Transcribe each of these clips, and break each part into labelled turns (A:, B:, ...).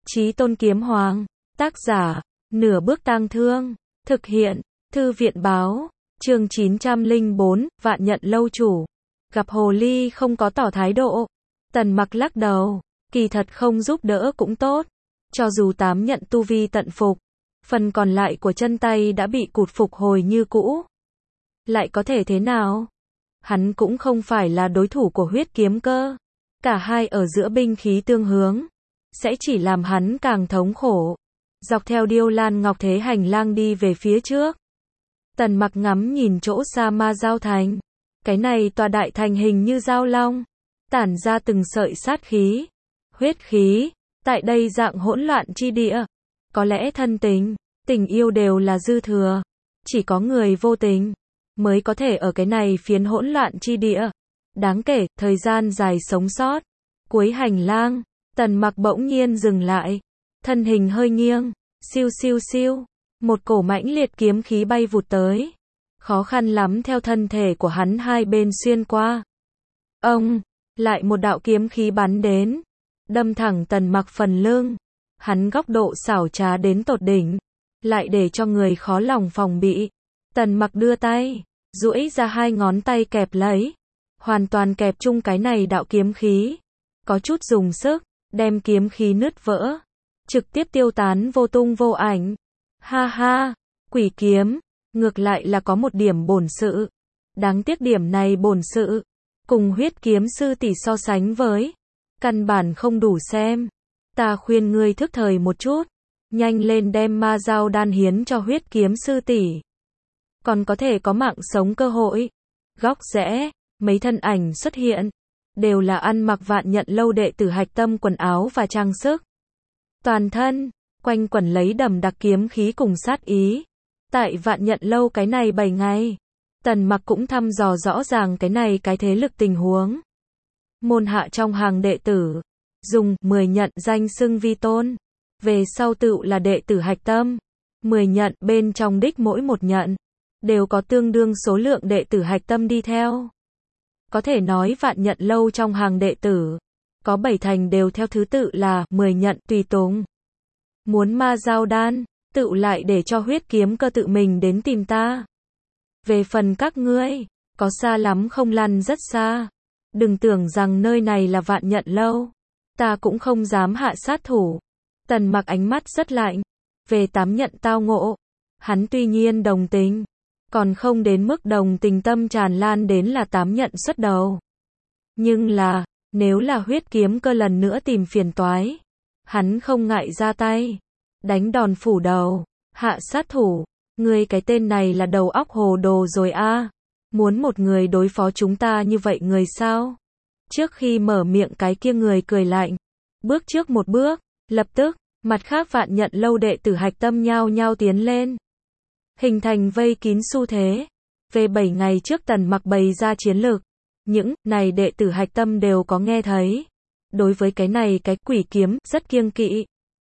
A: Chí Tôn Kiếm Hoàng. Tác giả, Nửa Bước Tang Thương. Thực hiện, Thư viện báo. Chương 904, Vạn Nhận Lâu chủ. Gặp hồ ly không có tỏ thái độ. Tần Mặc lắc đầu. Kỳ thật không giúp đỡ cũng tốt. Cho dù 8 nhận tu vi tận phục, phần còn lại của chân tay đã bị cụt phục hồi như cũ. Lại có thể thế nào? Hắn cũng không phải là đối thủ của huyết kiếm cơ. Cả hai ở giữa binh khí tương hướng, sẽ chỉ làm hắn càng thống khổ. Dọc theo Điêu Lan Ngọc Thế hành lang đi về phía trước. Tần Mặc ngắm nhìn chỗ xa Ma Giao Thành. Cái này tòa đại thành hình như dao long, tản ra từng sợi sát khí, huyết khí. Tại đây dạng hỗn loạn chi địa, có lẽ thân tình, tình yêu đều là dư thừa. Chỉ có người vô tình mới có thể ở cái này phiến hỗn loạn chi địa đáng kể thời gian dài sống sót. Cuối hành lang, Tần Mặc bỗng nhiên dừng lại, thân hình hơi nghiêng, siêu siêu siêu, một cổ mãnh liệt kiếm khí bay vụt tới, khó khăn lắm theo thân thể của hắn hai bên xuyên qua. Ông, lại một đạo kiếm khí bắn đến, đâm thẳng Tần Mặc phần lưng. Hắn góc độ xảo trá đến tột đỉnh, lại để cho người khó lòng phòng bị. Tần Mặc đưa tay, duỗi ra hai ngón tay kẹp lấy, hoàn toàn kẹp chung cái này đạo kiếm khí, có chút dùng sức, đem kiếm khí nứt vỡ, trực tiếp tiêu tán vô tung vô ảnh. Ha ha, quỷ kiếm, ngược lại là có một điểm bổn sự. Đáng tiếc điểm này bổn sự, cùng huyết kiếm sư tỷ so sánh với, căn bản không đủ xem. Ta khuyên ngươi thức thời một chút, nhanh lên đem ma dao đan hiến cho huyết kiếm sư tỷ, còn có thể có mạng sống cơ hội. Góc rẽ, mấy thân ảnh xuất hiện, đều là ăn mặc Vạn Nhận Lâu đệ tử hạch tâm quần áo và trang sức. Toàn thân, quanh quẩn lấy đầm đặc kiếm khí cùng sát ý. Tại Vạn Nhận Lâu cái này 7 ngày, Tần Mặc cũng thăm dò rõ ràng cái này cái thế lực tình huống. Môn hạ trong hàng đệ tử, dùng 10 nhận danh xưng vi tôn, về sau tựu là đệ tử hạch tâm. 10 nhận bên trong đích mỗi một nhận, đều có tương đương số lượng đệ tử hạch tâm đi theo. Có thể nói Vạn Nhận Lâu trong hàng đệ tử, có 7 thành đều theo thứ tự là 10 nhận tùy tùng. Muốn ma giao đan, tựu lại để cho huyết kiếm cơ tự mình đến tìm ta. Về phần các ngươi, có xa lắm không lăn rất xa. Đừng tưởng rằng nơi này là Vạn Nhận Lâu, ta cũng không dám hạ sát thủ. Tần Mặc ánh mắt rất lạnh. Về 8 nhận tao ngộ, hắn tuy nhiên đồng tình, còn không đến mức đồng tình tâm tràn lan đến là 8 nhận xuất đầu. Nhưng là, nếu là huyết kiếm cơ lần nữa tìm phiền toái, hắn không ngại ra tay, đánh đòn phủ đầu, hạ sát thủ. Ngươi cái tên này là đầu óc hồ đồ rồi a? Muốn một người đối phó chúng ta như vậy người sao? Trước khi mở miệng cái kia người cười lạnh, bước trước một bước, lập tức, mặt khác Vạn Nhận Lâu đệ tử hạch tâm nhao nhao tiến lên, hình thành vây kín xu thế. Về 7 ngày trước Tần Mặc bày ra chiến lược, những này đệ tử hạch tâm đều có nghe thấy. Đối với cái này cái quỷ kiếm rất kiêng kỵ,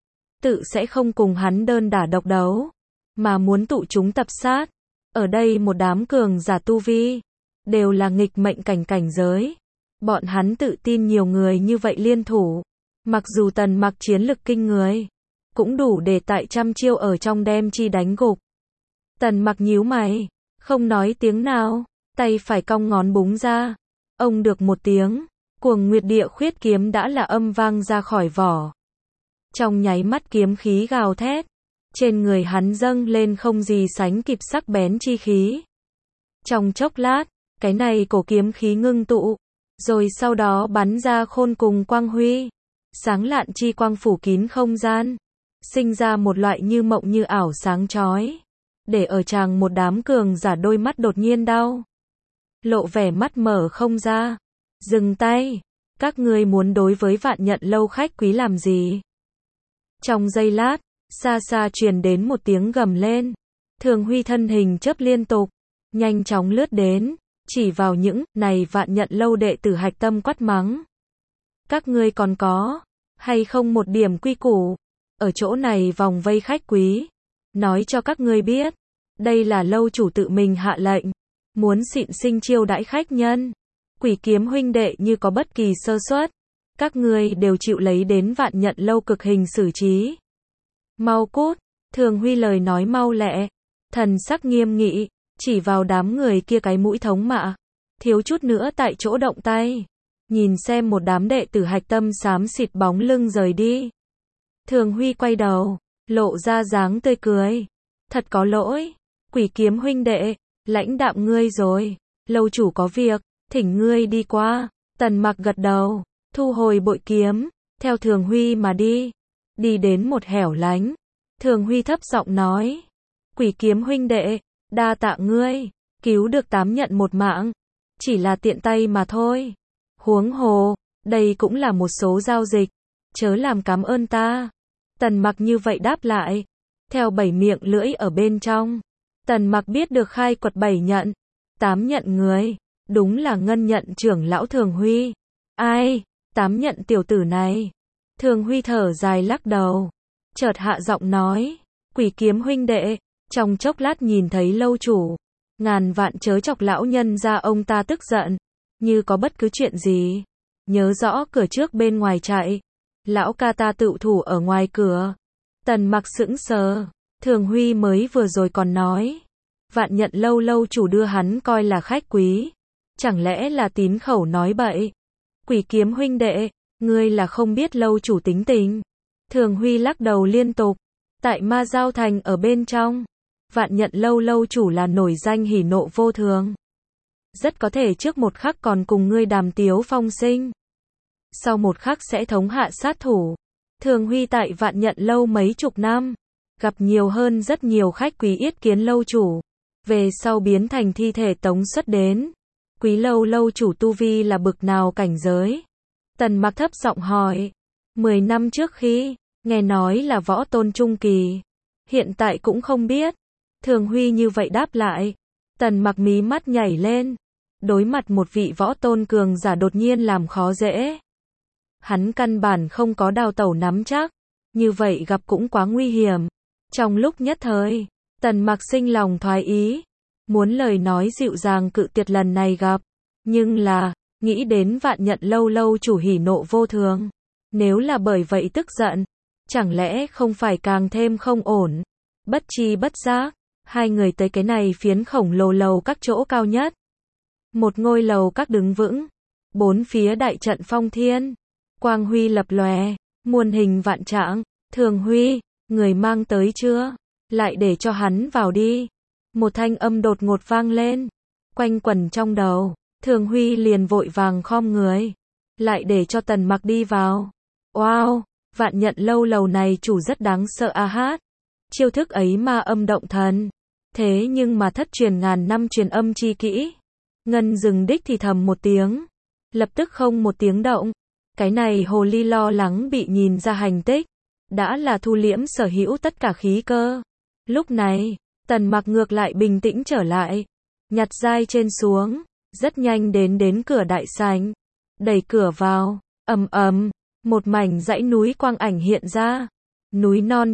A: tự sẽ không cùng hắn đơn đả độc đấu, mà muốn tụ chúng tập sát. Ở đây một đám cường giả tu vi, đều là nghịch mệnh cảnh giới. Bọn hắn tự tin nhiều người như vậy liên thủ, mặc dù Tần Mặc chiến lực kinh người, cũng đủ để tại trăm chiêu ở trong đem chi đánh gục. Tần Mặc nhíu mày, không nói tiếng nào, tay phải cong ngón búng ra. Ông được một tiếng, Cuồng Nguyệt Địa Khuyết kiếm đã là âm vang ra khỏi vỏ. Trong nháy mắt kiếm khí gào thét, trên người hắn dâng lên không gì sánh kịp sắc bén chi khí. Trong chốc lát, cái này cổ kiếm khí ngưng tụ, rồi sau đó bắn ra khôn cùng quang huy, sáng lạn chi quang phủ kín không gian, sinh ra một loại như mộng như ảo sáng chói, để ở chàng một đám cường giả đôi mắt đột nhiên đau, lộ vẻ mắt mở không ra. Dừng tay, các ngươi muốn đối với Vạn Nhận Lâu khách quý làm gì? Trong giây lát, xa xa truyền đến một tiếng gầm lên. Thường Huy thân hình chớp liên tục, nhanh chóng lướt đến, chỉ vào những này Vạn Nhận Lâu đệ tử hạch tâm quát mắng. Các ngươi còn có hay không một điểm quy củ? Ở chỗ này vòng vây khách quý, nói cho các ngươi biết, đây là lâu chủ tự mình hạ lệnh, muốn xịn sinh chiêu đãi khách nhân. Quỷ kiếm huynh đệ như có bất kỳ sơ suất, Các ngươi đều chịu lấy đến Vạn Nhận Lâu cực hình xử trí. Mau cút, Thường Huy lời nói mau lẹ, thần sắc nghiêm nghị, chỉ vào đám người kia cái mũi thống mạ, thiếu chút nữa tại chỗ động tay. Nhìn xem một đám đệ tử hạch tâm xám xịt bóng lưng rời đi. Thường Huy quay đầu, lộ ra dáng tươi cười. Thật có lỗi, Quỷ Kiếm huynh đệ, lãnh đạm ngươi rồi, lâu chủ có việc, thỉnh ngươi đi qua. Tần Mặc gật đầu, thu hồi bội kiếm, theo Thường Huy mà đi. Đi đến một hẻo lánh, Thường Huy thấp giọng nói, Quỷ Kiếm huynh đệ, đa tạ ngươi, cứu được 8 nhận một mạng, chỉ là tiện tay mà thôi. Huống hồ, đây cũng là một số giao dịch, chớ làm cảm ơn ta. Tần Mặc như vậy đáp lại, theo 7 miệng lưỡi ở bên trong. Tần Mặc biết được khai quật 7 nhận, 8 nhận người, đúng là ngân nhận trưởng lão Thường Huy. Ai, 8 nhận tiểu tử này. Thường Huy thở dài lắc đầu, chợt hạ giọng nói, Quỷ Kiếm huynh đệ, trong chốc lát nhìn thấy lâu chủ, ngàn vạn chớ chọc lão nhân ra ông ta tức giận, như có bất cứ chuyện gì, nhớ rõ cửa trước bên ngoài chạy, lão ca ta tự thủ ở ngoài cửa. Tần Mặc sững sờ, Thường Huy mới vừa rồi còn nói, Vạn Nhận Lâu lâu chủ đưa hắn coi là khách quý, chẳng lẽ là tín khẩu nói bậy. Quỷ Kiếm huynh đệ, ngươi là không biết lâu chủ tính tình. Thường Huy lắc đầu liên tục, tại Ma Giao Thành ở bên trong, Vạn Nhận Lâu lâu chủ là nổi danh hỉ nộ vô thường. Rất có thể trước một khắc còn cùng ngươi đàm tiếu phong sinh, sau một khắc sẽ thống hạ sát thủ. Thường Huy tại Vạn Nhận Lâu mấy chục năm, gặp nhiều hơn rất nhiều khách quý yết kiến lâu chủ, về sau biến thành thi thể tống xuất đến. Quý lâu lâu chủ tu vi là bực nào cảnh giới? Tần Mặc thấp giọng hỏi. 10 năm trước khi, nghe nói là võ tôn trung kỳ, hiện tại cũng không biết. Thường Huy như vậy đáp lại. Tần Mặc mí mắt nhảy lên, đối mặt một vị võ tôn cường giả đột nhiên làm khó dễ. Hắn căn bản không có đào tẩu nắm chắc, như vậy gặp cũng quá nguy hiểm. Trong lúc nhất thời, Tần Mặc sinh lòng thoái ý, muốn lời nói dịu dàng cự tuyệt lần này gặp, nhưng là, nghĩ đến Vạn Nhận Lâu lâu chủ hỉ nộ vô thường, nếu là bởi vậy tức giận, chẳng lẽ không phải càng thêm không ổn. Bất chi bất giác, hai người tới cái này phiến khổng lồ lầu các chỗ cao nhất. Một ngôi lầu các đứng vững, bốn phía đại trận phong thiên, quang huy lập lòe, muôn hình vạn trạng. Thường Huy, người mang tới chưa? Lại để cho hắn vào đi. Một thanh âm đột ngột vang lên, quanh quẩn trong đầu. Thường Huy liền vội vàng khom người, lại để cho Tần Mặc đi vào. Wow, Vạn Nhận Lâu lầu này chủ rất đáng sợ a hát. Chiêu thức ấy ma âm động thần, thế nhưng mà thất truyền ngàn năm truyền âm chi kỹ. Ngân dừng đích thì thầm một tiếng, lập tức không một tiếng động. Cái này hồ ly lo lắng bị nhìn ra hành tích, đã là thu liễm sở hữu tất cả khí cơ. Lúc này, Tần Mặc ngược lại bình tĩnh trở lại, nhặt dai trên xuống, rất nhanh đến cửa đại sảnh, đẩy cửa vào, ầm ầm, một mảnh dãy núi quang ảnh hiện ra, núi non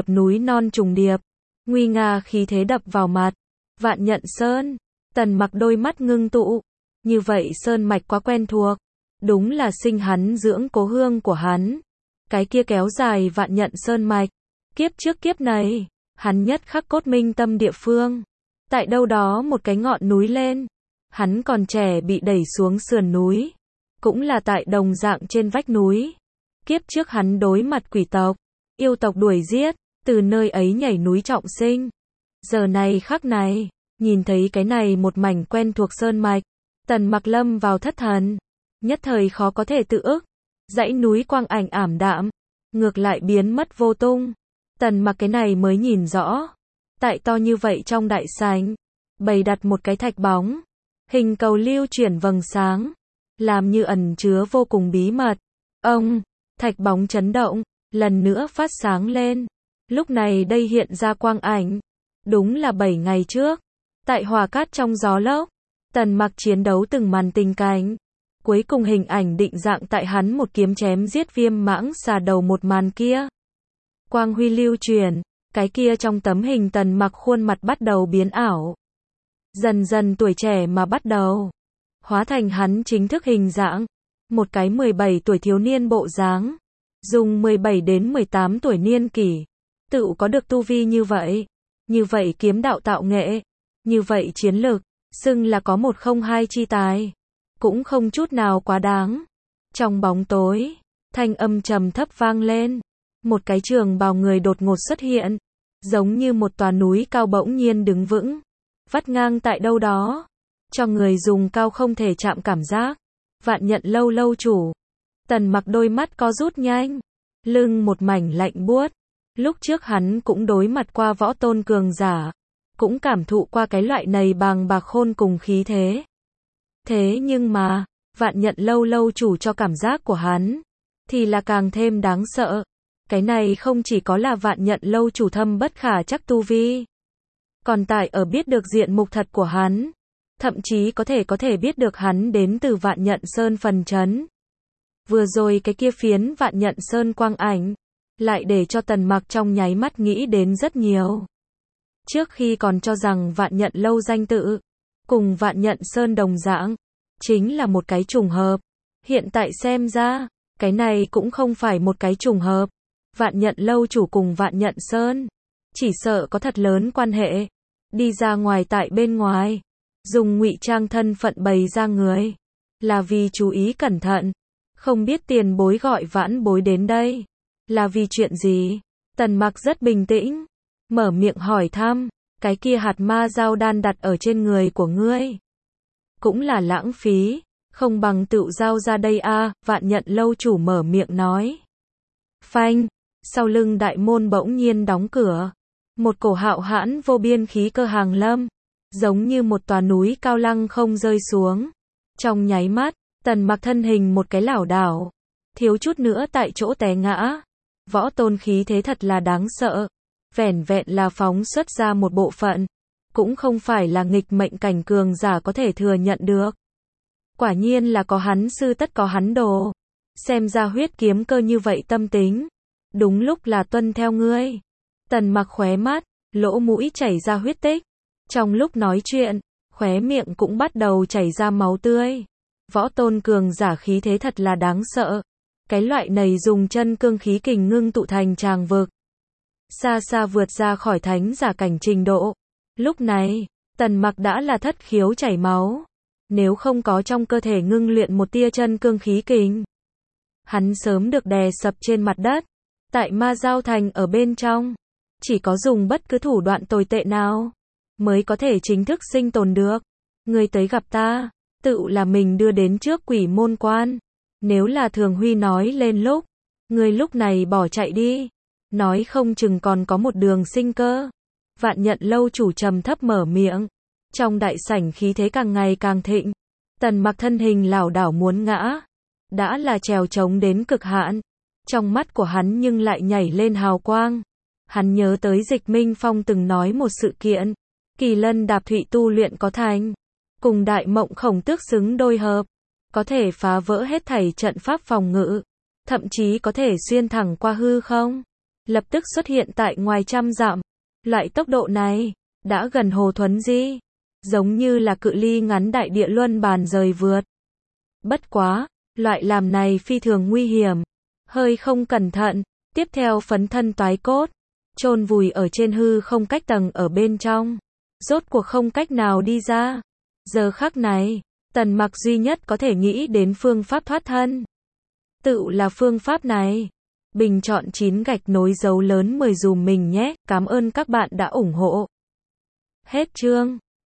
A: trùng điệp, nguy nga khí thế đập vào mặt. Vạn Nhận Sơn, Tần Mặc đôi mắt ngưng tụ, như vậy sơn mạch quá quen thuộc, đúng là sinh hắn dưỡng cố hương của hắn. Cái kia kéo dài Vạn Nhận Sơn mạch, kiếp trước kiếp này, hắn nhất khắc cốt minh tâm địa phương, tại đâu đó một cái ngọn núi lên, hắn còn trẻ bị đẩy xuống sườn núi, cũng là tại đồng dạng trên vách núi. Kiếp trước hắn đối mặt quỷ tộc, yêu tộc đuổi giết, từ nơi ấy nhảy núi trọng sinh. Giờ này khắc này, nhìn thấy cái này một mảnh quen thuộc sơn mạch, Tần Mặc lâm vào thất thần, nhất thời khó có thể tự ức. Dãy núi quang ảnh ảm đạm, ngược lại biến mất vô tung. Tần Mặc cái này mới nhìn rõ, tại to như vậy trong đại sảnh, bày đặt một cái thạch bóng, hình cầu lưu chuyển vầng sáng, làm như ẩn chứa vô cùng bí mật. Ông, thạch bóng chấn động, lần nữa phát sáng lên. Lúc này đây hiện ra quang ảnh, đúng là 7 ngày trước, tại Hỏa Cát trong gió lốc, Tần Mặc chiến đấu từng màn tình cảnh. Cuối cùng hình ảnh định dạng tại hắn một kiếm chém giết Viêm Mãng xà đầu một màn kia. Quang huy lưu truyền, cái kia trong tấm hình Tần Mặc khuôn mặt bắt đầu biến ảo. Dần dần tuổi trẻ mà bắt đầu hóa thành hắn chính thức hình dạng. Một cái 17 tuổi thiếu niên bộ dáng, dùng 17 đến 18 tuổi niên kỷ, tự có được tu vi như vậy kiếm đạo tạo nghệ, như vậy chiến lực, xưng là có 102 chi tài, cũng không chút nào quá đáng. Trong bóng tối, thanh âm trầm thấp vang lên, một cái trường bào người đột ngột xuất hiện, giống như một tòa núi cao bỗng nhiên đứng vững, vắt ngang tại đâu đó, cho người dùng cao không thể chạm cảm giác. Vạn Nhận Lâu lâu chủ. Tần Mặc đôi mắt co rút nhanh, lưng một mảnh lạnh buốt. Lúc trước hắn cũng đối mặt qua võ tôn cường giả, cũng cảm thụ qua cái loại này bàng bạc khôn cùng khí thế. Thế nhưng mà, Vạn Nhận Lâu lâu chủ cho cảm giác của hắn, thì là càng thêm đáng sợ. Cái này không chỉ có là Vạn Nhận Lâu chủ thâm bất khả chắc tu vi, còn tại ở biết được diện mục thật của hắn, thậm chí có thể biết được hắn đến từ Vạn Nhận Sơn phần trấn. Vừa rồi cái kia phiến Vạn Nhận Sơn quang ảnh, lại để cho Tần Mặc trong nháy mắt nghĩ đến rất nhiều. Trước khi còn cho rằng Vạn Nhận Lâu danh tự, cùng Vạn Nhận Sơn đồng dạng, chính là một cái trùng hợp. Hiện tại xem ra, cái này cũng không phải một cái trùng hợp. Vạn Nhận Lâu chủ cùng Vạn Nhận Sơn, chỉ sợ có thật lớn quan hệ. Đi ra ngoài tại bên ngoài, dùng ngụy trang thân phận bày ra người, là vì chú ý cẩn thận. Không biết tiền bối gọi vãn bối đến đây, là vì chuyện gì? Tần Mặc rất bình tĩnh, mở miệng hỏi thăm, cái kia hạt ma dao đan đặt ở trên người của ngươi, cũng là lãng phí, không bằng tự giao ra đây a. Vạn Nhận Lâu chủ mở miệng nói. Phanh, sau lưng đại môn bỗng nhiên đóng cửa, một cổ hạo hãn vô biên khí cơ hàng lâm, giống như một tòa núi cao lăng không rơi xuống. Trong nháy mắt, Tần Mặc thân hình một cái lảo đảo, thiếu chút nữa tại chỗ té ngã. Võ tôn khí thế thật là đáng sợ, vẻn vẹn là phóng xuất ra một bộ phận, cũng không phải là nghịch mệnh cảnh cường giả có thể thừa nhận được. Quả nhiên là có hắn sư tất có hắn đồ. Xem ra huyết kiếm cơ như vậy tâm tính, đúng lúc là tuân theo ngươi. Tần Mặc khóe mắt, lỗ mũi chảy ra huyết tích. Trong lúc nói chuyện, khóe miệng cũng bắt đầu chảy ra máu tươi. Võ tôn cường giả khí thế thật là đáng sợ. Cái loại này dùng chân cương khí kình ngưng tụ thành tràng vực, xa xa vượt ra khỏi thánh giả cảnh trình độ. Lúc này, Tần Mặc đã là thất khiếu chảy máu. Nếu không có trong cơ thể ngưng luyện một tia chân cương khí kình, hắn sớm được đè sập trên mặt đất. Tại Ma Giao Thành ở bên trong, chỉ có dùng bất cứ thủ đoạn tồi tệ nào, mới có thể chính thức sinh tồn được. Ngươi tới gặp ta, tự là mình đưa đến trước Quỷ Môn Quan. Nếu là Thường Huy nói lên lúc, ngươi lúc này bỏ chạy đi, nói không chừng còn có một đường sinh cơ. Vạn Nhận Lâu chủ trầm thấp mở miệng. Trong đại sảnh khí thế càng ngày càng thịnh. Tần Mặc thân hình lảo đảo muốn ngã, đã là trèo trống đến cực hạn. Trong mắt của hắn nhưng lại nhảy lên hào quang. Hắn nhớ tới Dịch Minh Phong từng nói một sự kiện, Kỳ Lân Đạp Thụy tu luyện có thành, cùng Đại Mộng Khổng Tước xứng đôi hợp, có thể phá vỡ hết thảy trận pháp phòng ngự, thậm chí có thể xuyên thẳng qua hư không, lập tức xuất hiện tại ngoài trăm dặm. Loại tốc độ này, đã gần Hồ Thuấn Di, giống như là cự ly ngắn đại địa luân bàn rời vượt. Bất quá, loại làm này phi thường nguy hiểm, hơi không cẩn thận, tiếp theo phấn thân toái cốt, chôn vùi ở trên hư không cách tầng ở bên trong, rốt cuộc không cách nào đi ra. Giờ khắc này, Tần Mặc duy nhất có thể nghĩ đến phương pháp thoát thân, tự là phương pháp này. Bình chọn 9 gạch nối dấu lớn 10 dùm mình nhé. Cảm ơn các bạn đã ủng hộ. Hết chương.